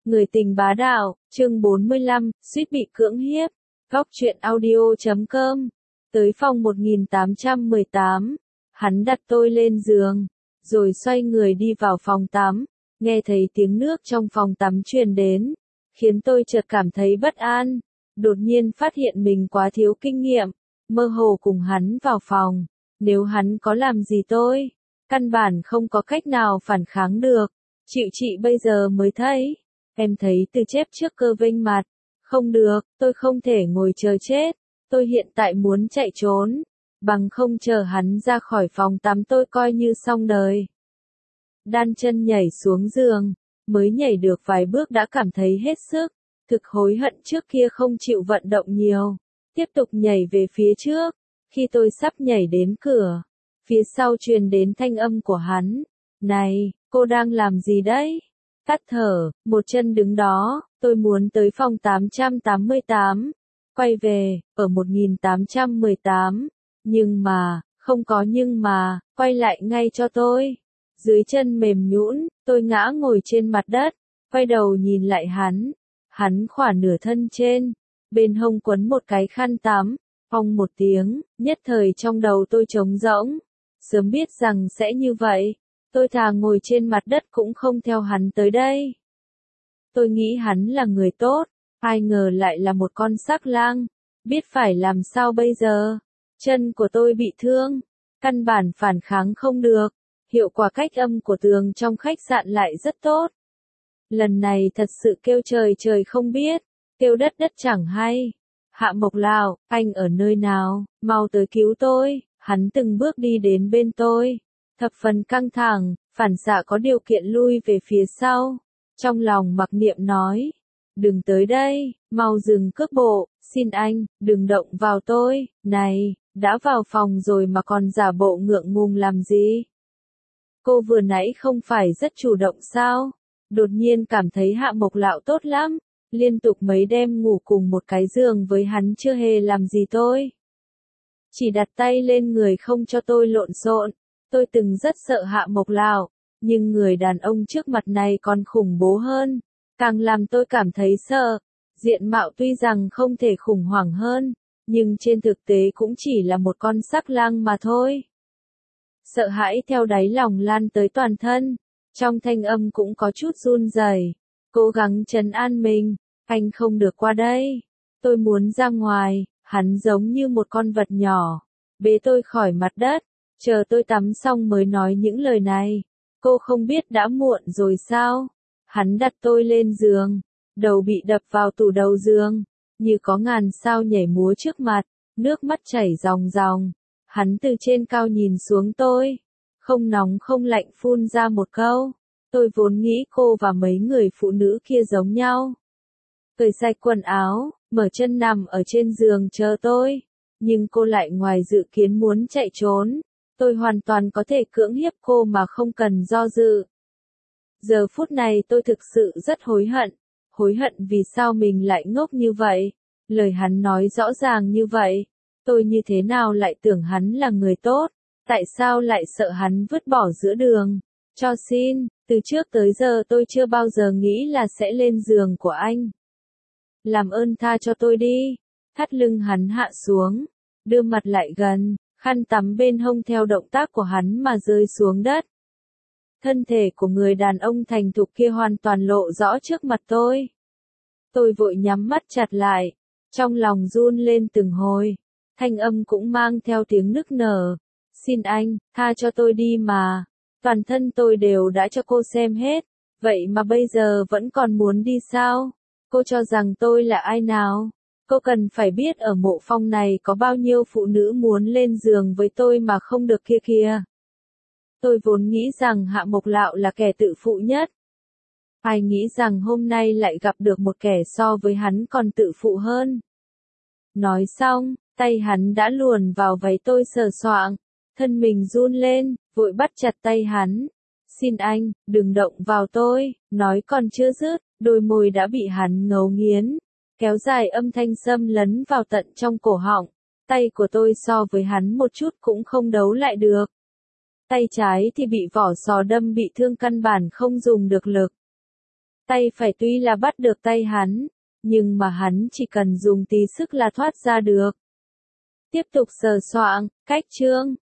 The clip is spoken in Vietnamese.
Người tình bá đạo, chương 45, suýt bị cưỡng hiếp. Góc truyện audio.com. Tới phòng 1818, hắn đặt tôi lên giường, rồi xoay người đi vào phòng tắm, nghe thấy tiếng nước trong phòng tắm truyền đến, khiến tôi chợt cảm thấy bất an, đột nhiên phát hiện mình quá thiếu kinh nghiệm, mơ hồ cùng hắn vào phòng, nếu hắn có làm gì tôi, căn bản không có cách nào phản kháng được, chịu chị bây giờ mới thấy. Em thấy Từ chép trước cơ vênh mặt. Không được, tôi không thể ngồi chờ chết. Tôi hiện tại muốn chạy trốn. Bằng không chờ hắn ra khỏi phòng tắm tôi coi như xong đời. Đan chân nhảy xuống giường. Mới nhảy được vài bước đã cảm thấy hết sức. Thực hối hận trước kia không chịu vận động nhiều. Tiếp tục nhảy về phía trước. Khi tôi sắp nhảy đến cửa. Phía sau truyền đến thanh âm của hắn. Này, cô đang làm gì đấy? Tắt thở, một chân đứng đó, tôi muốn tới phòng 888, quay về, ở 1818, nhưng mà, không có nhưng mà, quay lại ngay cho tôi. Dưới chân mềm nhũn, tôi ngã ngồi trên mặt đất, quay đầu nhìn lại hắn khỏa nửa thân trên, bên hông quấn một cái khăn tắm, phong một tiếng, nhất thời trong đầu tôi trống rỗng, sớm biết rằng sẽ như vậy. Tôi thà ngồi trên mặt đất cũng không theo hắn tới đây. Tôi nghĩ hắn là người tốt, ai ngờ lại là một con sắc lang, biết phải làm sao bây giờ. Chân của tôi bị thương, căn bản phản kháng không được, hiệu quả cách âm của tường trong khách sạn lại rất tốt. Lần này thật sự kêu trời trời không biết, kêu đất đất chẳng hay. Hạ Mộc Lào, anh ở nơi nào, mau tới cứu tôi, hắn từng bước đi đến bên tôi. Thập phần căng thẳng, phản xạ có điều kiện lui về phía sau. Trong lòng mặc niệm nói, đừng tới đây, mau dừng cước bộ, xin anh, đừng động vào tôi, này, đã vào phòng rồi mà còn giả bộ ngượng ngùng làm gì? Cô vừa nãy không phải rất chủ động sao? Đột nhiên cảm thấy Hạ Mộc Lạo tốt lắm, liên tục mấy đêm ngủ cùng một cái giường với hắn chưa hề làm gì tôi. Chỉ đặt tay lên người không cho tôi lộn xộn. Tôi từng rất sợ Hạ Mộc Lạo, nhưng người đàn ông trước mặt này còn khủng bố hơn, càng làm tôi cảm thấy sợ. Diện mạo tuy rằng không thể khủng hoảng hơn, nhưng trên thực tế cũng chỉ là một con sắc lang mà thôi. Sợ hãi theo đáy lòng lan tới toàn thân, trong thanh âm cũng có chút run rẩy. Cố gắng trấn an mình, anh không được qua đây. Tôi muốn ra ngoài, hắn giống như một con vật nhỏ, bế tôi khỏi mặt đất. Chờ tôi tắm xong mới nói những lời này. Cô không biết đã muộn rồi sao? Hắn đặt tôi lên giường, đầu bị đập vào tủ đầu giường, như có ngàn sao nhảy múa trước mặt, nước mắt chảy ròng ròng. Hắn từ trên cao nhìn xuống tôi, không nóng không lạnh phun ra một câu. Tôi vốn nghĩ cô và mấy người phụ nữ kia giống nhau. Cởi sạch quần áo, mở chân nằm ở trên giường chờ tôi, nhưng cô lại ngoài dự kiến muốn chạy trốn. Tôi hoàn toàn có thể cưỡng hiếp cô mà không cần do dự. Giờ phút này tôi thực sự rất hối hận vì sao mình lại ngốc như vậy. Lời hắn nói rõ ràng như vậy, tôi như thế nào lại tưởng hắn là người tốt, tại sao lại sợ hắn vứt bỏ giữa đường. Cho xin, từ trước tới giờ tôi chưa bao giờ nghĩ là sẽ lên giường của anh. Làm ơn tha cho tôi đi. Thắt lưng hắn hạ xuống, đưa mặt lại gần. Khăn tắm bên hông theo động tác của hắn mà rơi xuống đất. Thân thể của người đàn ông thành thục kia hoàn toàn lộ rõ trước mặt tôi. Tôi vội nhắm mắt chặt lại, trong lòng run lên từng hồi, thanh âm cũng mang theo tiếng nức nở. Xin anh, tha cho tôi đi mà, toàn thân tôi đều đã cho cô xem hết, vậy mà bây giờ vẫn còn muốn đi sao? Cô cho rằng tôi là ai nào? Cô cần phải biết ở Mộ Phong này có bao nhiêu phụ nữ muốn lên giường với tôi mà không được kia kìa. Tôi vốn nghĩ rằng Hạ Mộc Lạo là kẻ tự phụ nhất. Ai nghĩ rằng hôm nay lại gặp được một kẻ so với hắn còn tự phụ hơn. Nói xong, tay hắn đã luồn vào váy tôi sờ soạng, thân mình run lên, vội bắt chặt tay hắn. Xin anh, đừng động vào tôi, nói còn chưa dứt, đôi môi đã bị hắn ngấu nghiến. Kéo dài âm thanh xâm lấn vào tận trong cổ họng, tay của tôi so với hắn một chút cũng không đấu lại được. Tay trái thì bị vỏ sò đâm bị thương căn bản không dùng được lực. Tay phải tuy là bắt được tay hắn, nhưng mà hắn chỉ cần dùng tí sức là thoát ra được. Tiếp tục sờ soạng, cách chương.